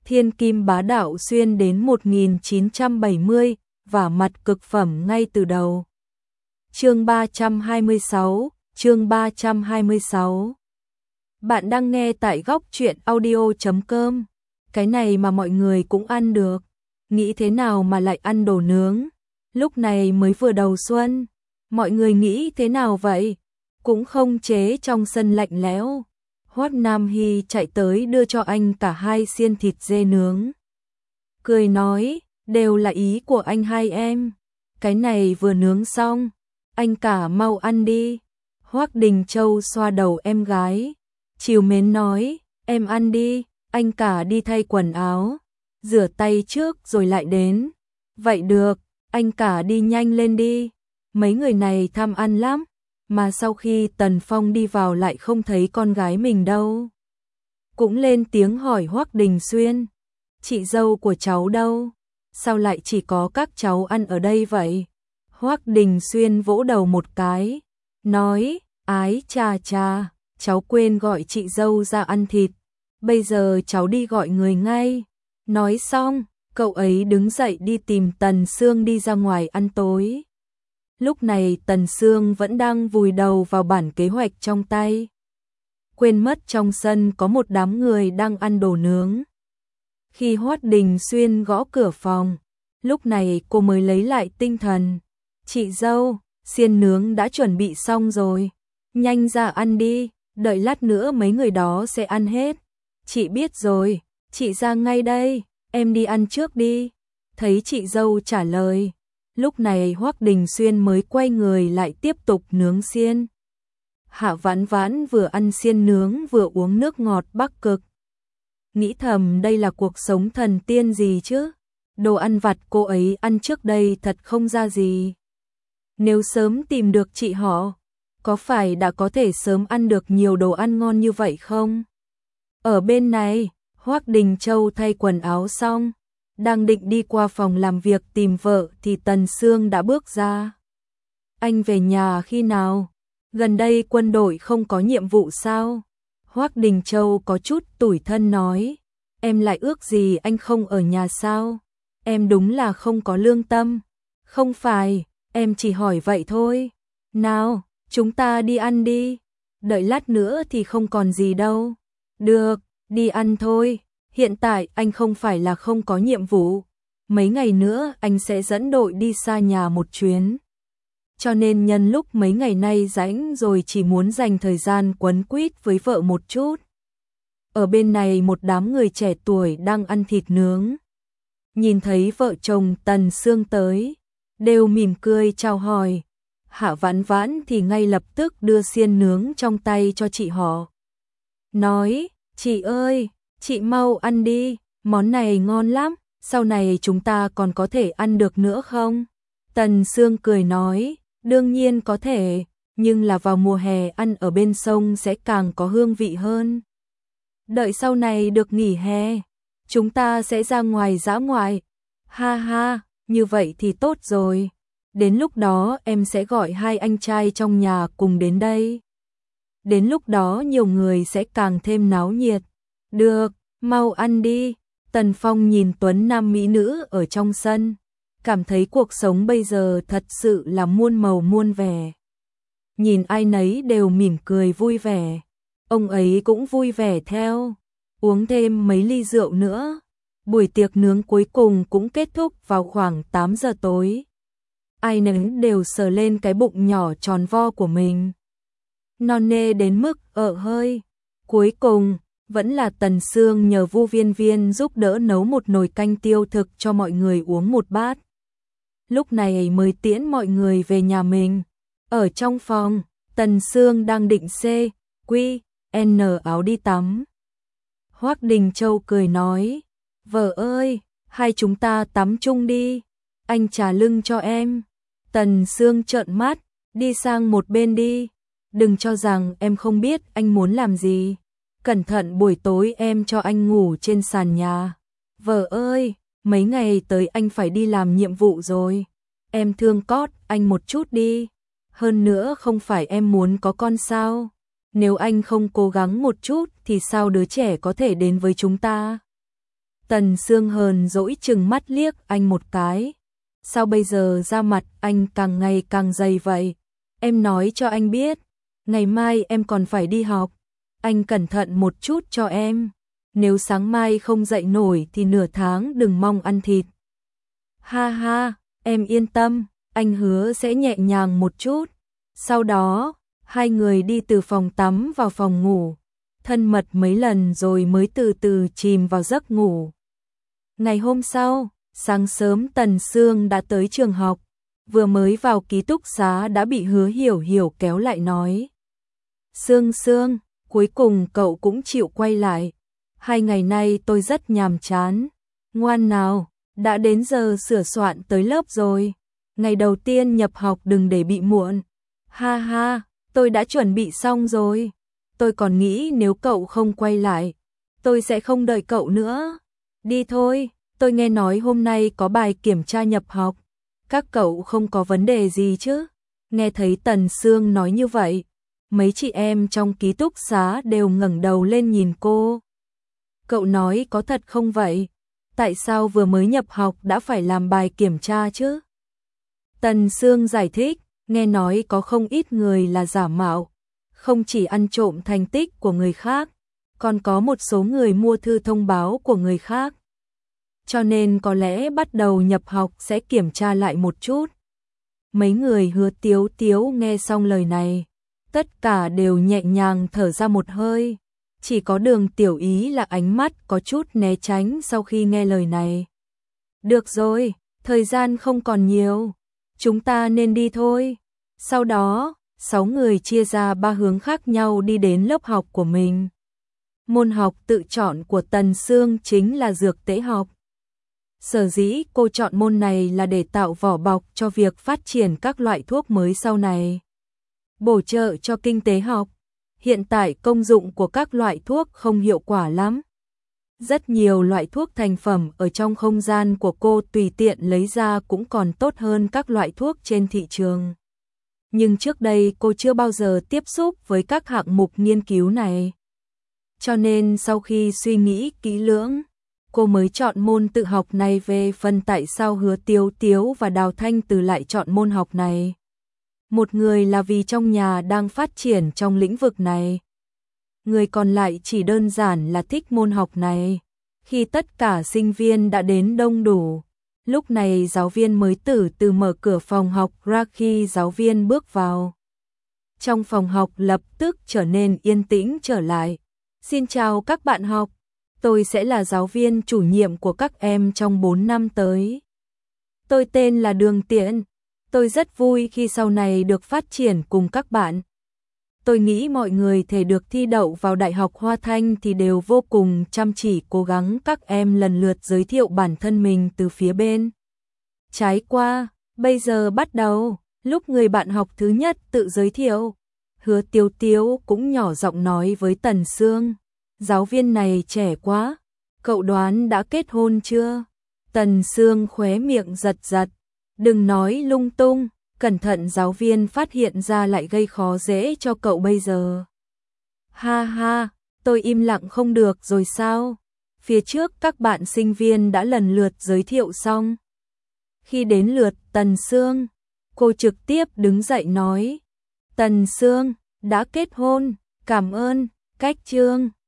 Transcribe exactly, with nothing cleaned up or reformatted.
Thiên kim bá đạo xuyên đến một nghìn chín trăm bảy mươi, và mặt cực phẩm ngay từ đầu. Chương ba trăm hai mươi sáu, chương ba trăm hai mươi sáu. Bạn đang nghe tại góc truyện audio chấm com. Cái này mà mọi người cũng ăn được. Nghĩ thế nào mà lại ăn đồ nướng? Lúc này mới vừa đầu xuân. Mọi người nghĩ thế nào vậy? Cũng không chế trong sân lạnh lẽo. Hoắc Nam Hy chạy tới đưa cho anh cả hai xiên thịt dê nướng. Cười nói, đều là ý của anh hai em. Cái này vừa nướng xong, anh cả mau ăn đi. Hoắc Đình Châu xoa đầu em gái, trìu mến nói, em ăn đi, anh cả đi thay quần áo, rửa tay trước rồi lại đến. Vậy được, anh cả đi nhanh lên đi. Mấy người này tham ăn lắm. Mà sau khi Tần Phong đi vào lại không thấy con gái mình đâu. Cũng lên tiếng hỏi Hoắc Đình Xuyên, chị dâu của cháu đâu? Sao lại chỉ có các cháu ăn ở đây vậy? Hoắc Đình Xuyên vỗ đầu một cái, nói, ái chà chà, cháu quên gọi chị dâu ra ăn thịt, bây giờ cháu đi gọi người ngay. Nói xong, cậu ấy đứng dậy đi tìm Tần Sương đi ra ngoài ăn tối. Lúc này Tần Sương vẫn đang vùi đầu vào bản kế hoạch trong tay. Quên mất trong sân có một đám người đang ăn đồ nướng. Khi Hoắc Đình Xuyên gõ cửa phòng, lúc này cô mới lấy lại tinh thần. Chị dâu, xiên nướng đã chuẩn bị xong rồi. Nhanh ra ăn đi, đợi lát nữa mấy người đó sẽ ăn hết. Chị biết rồi, chị ra ngay đây, em đi ăn trước đi. Thấy chị dâu trả lời. Lúc này Hoắc Đình Xuyên mới quay người lại tiếp tục nướng xiên. Hạ Vãn Vãn vừa ăn xiên nướng vừa uống nước ngọt Bắc Cực. Nghĩ thầm đây là cuộc sống thần tiên gì chứ? Đồ ăn vặt cô ấy ăn trước đây thật không ra gì. Nếu sớm tìm được chị họ, có phải đã có thể sớm ăn được nhiều đồ ăn ngon như vậy không? Ở bên này, Hoắc Đình Châu thay quần áo xong, đang định đi qua phòng làm việc tìm vợ thì Tần Sương đã bước ra. Anh về nhà khi nào? Gần đây quân đội không có nhiệm vụ sao? Hoắc Đình Châu có chút tủi thân nói, em lại ước gì anh không ở nhà sao? Em đúng là không có lương tâm. Không phải, em chỉ hỏi vậy thôi. Nào, chúng ta đi ăn đi. Đợi lát nữa thì không còn gì đâu. Được, đi ăn thôi. Hiện tại anh không phải là không có nhiệm vụ. Mấy ngày nữa anh sẽ dẫn đội đi xa nhà một chuyến. Cho nên nhân lúc mấy ngày nay rảnh rồi chỉ muốn dành thời gian quấn quýt với vợ một chút. Ở bên này một đám người trẻ tuổi đang ăn thịt nướng. Nhìn thấy vợ chồng Tần Sương tới, đều mỉm cười chào hỏi. Hạ Vãn Vãn thì ngay lập tức đưa xiên nướng trong tay cho chị họ. Nói, chị ơi, chị mau ăn đi, món này ngon lắm, sau này chúng ta còn có thể ăn được nữa không? Tần Sương cười nói, đương nhiên có thể, nhưng là vào mùa hè ăn ở bên sông sẽ càng có hương vị hơn. Đợi sau này được nghỉ hè, chúng ta sẽ ra ngoài dã ngoại. Ha ha, như vậy thì tốt rồi. Đến lúc đó em sẽ gọi hai anh trai trong nhà cùng đến đây. Đến lúc đó nhiều người sẽ càng thêm náo nhiệt. Được, mau ăn đi. Tần Phong nhìn tuấn nam mỹ nữ ở trong sân, cảm thấy cuộc sống bây giờ thật sự là muôn màu muôn vẻ. Nhìn ai nấy đều mỉm cười vui vẻ. Ông ấy cũng vui vẻ theo, uống thêm mấy ly rượu nữa. Buổi tiệc nướng cuối cùng cũng kết thúc vào khoảng tám giờ tối. Ai nấy đều sờ lên cái bụng nhỏ tròn vo của mình. Non nê đến mức ợ hơi. Cuối cùng, vẫn là Tần Sương nhờ Vu Viên Viên giúp đỡ nấu một nồi canh tiêu thực cho mọi người uống một bát. Lúc này mới tiễn mọi người về nhà mình. Ở trong phòng, Tần Sương đang định xê, quy, en áo đi tắm. Hoắc Đình Châu cười nói, vợ ơi, hai chúng ta tắm chung đi, anh trà lưng cho em. Tần Sương trợn mắt, đi sang một bên đi, đừng cho rằng em không biết anh muốn làm gì. Cẩn thận buổi tối em cho anh ngủ trên sàn nhà. Vợ ơi, mấy ngày tới anh phải đi làm nhiệm vụ rồi. Em thương cót anh một chút đi. Hơn nữa không phải em muốn có con sao? Nếu anh không cố gắng một chút thì sao đứa trẻ có thể đến với chúng ta? Tần Sương hờn dỗi chừng mắt liếc anh một cái. Sao bây giờ da mặt anh càng ngày càng dày vậy? Em nói cho anh biết, ngày mai em còn phải đi học. Anh cẩn thận một chút cho em. Nếu sáng mai không dậy nổi thì nửa tháng đừng mong ăn thịt. Ha ha, em yên tâm, anh hứa sẽ nhẹ nhàng một chút. Sau đó, hai người đi từ phòng tắm vào phòng ngủ, thân mật mấy lần rồi mới từ từ chìm vào giấc ngủ. Ngày hôm sau, sáng sớm Tần Sương đã tới trường học, vừa mới vào ký túc xá đã bị Hứa Hiểu Hiểu kéo lại nói. Sương Sương, cuối cùng cậu cũng chịu quay lại. Hai ngày nay tôi rất nhàm chán. Ngoan nào, đã đến giờ sửa soạn tới lớp rồi. Ngày đầu tiên nhập học đừng để bị muộn. Ha ha, tôi đã chuẩn bị xong rồi. Tôi còn nghĩ nếu cậu không quay lại, tôi sẽ không đợi cậu nữa. Đi thôi, tôi nghe nói hôm nay có bài kiểm tra nhập học. Các cậu không có vấn đề gì chứ? Nghe thấy Tần Sương nói như vậy, mấy chị em trong ký túc xá đều ngẩng đầu lên nhìn cô. Cậu nói có thật không vậy? Tại sao vừa mới nhập học đã phải làm bài kiểm tra chứ? Tần Sương giải thích, nghe nói có không ít người là giả mạo, không chỉ ăn trộm thành tích của người khác, còn có một số người mua thư thông báo của người khác. Cho nên có lẽ bắt đầu nhập học sẽ kiểm tra lại một chút. Mấy người Hứa Tiếu Tiếu nghe xong lời này, tất cả đều nhẹ nhàng thở ra một hơi. Chỉ có Đường Tiểu Ý là ánh mắt có chút né tránh sau khi nghe lời này. Được rồi, thời gian không còn nhiều, chúng ta nên đi thôi. Sau đó, sáu người chia ra ba hướng khác nhau đi đến lớp học của mình. Môn học tự chọn của Tần Sương chính là dược tễ học. Sở dĩ cô chọn môn này là để tạo vỏ bọc cho việc phát triển các loại thuốc mới sau này. Bổ trợ cho kinh tế học. Hiện tại công dụng của các loại thuốc không hiệu quả lắm. Rất nhiều loại thuốc thành phẩm ở trong không gian của cô tùy tiện lấy ra cũng còn tốt hơn các loại thuốc trên thị trường. Nhưng trước đây cô chưa bao giờ tiếp xúc với các hạng mục nghiên cứu này. Cho nên sau khi suy nghĩ kỹ lưỡng, cô mới chọn môn tự học này. Về phần tại sao Hứa Tiếu Tiếu và Đào Thanh Từ lại chọn môn học này. Một người là vì trong nhà đang phát triển trong lĩnh vực này. Người còn lại chỉ đơn giản là thích môn học này. Khi tất cả sinh viên đã đến đông đủ, lúc này giáo viên mới từ từ mở cửa phòng học ra. Khi giáo viên bước vào, trong phòng học lập tức trở nên yên tĩnh trở lại. Xin chào các bạn học, tôi sẽ là giáo viên chủ nhiệm của các em trong bốn năm tới. Tôi tên là Đường Tiễn. Tôi rất vui khi sau này được phát triển cùng các bạn. Tôi nghĩ mọi người thể được thi đậu vào Đại học Hoa Thanh thì đều vô cùng chăm chỉ cố gắng. Các em lần lượt giới thiệu bản thân mình từ phía bên trái qua. Bây giờ bắt đầu, lúc người bạn học thứ nhất tự giới thiệu. Hứa Tiếu Tiếu cũng nhỏ giọng nói với Tần Sương. Giáo viên này trẻ quá, cậu đoán đã kết hôn chưa? Tần Sương khóe miệng giật giật. Đừng nói lung tung, cẩn thận giáo viên phát hiện ra lại gây khó dễ cho cậu bây giờ. Ha ha, tôi im lặng không được rồi sao? Phía trước các bạn sinh viên đã lần lượt giới thiệu xong. Khi đến lượt Tần Sương, cô trực tiếp đứng dậy nói. Tần Sương, đã kết hôn, cảm ơn, cách chương.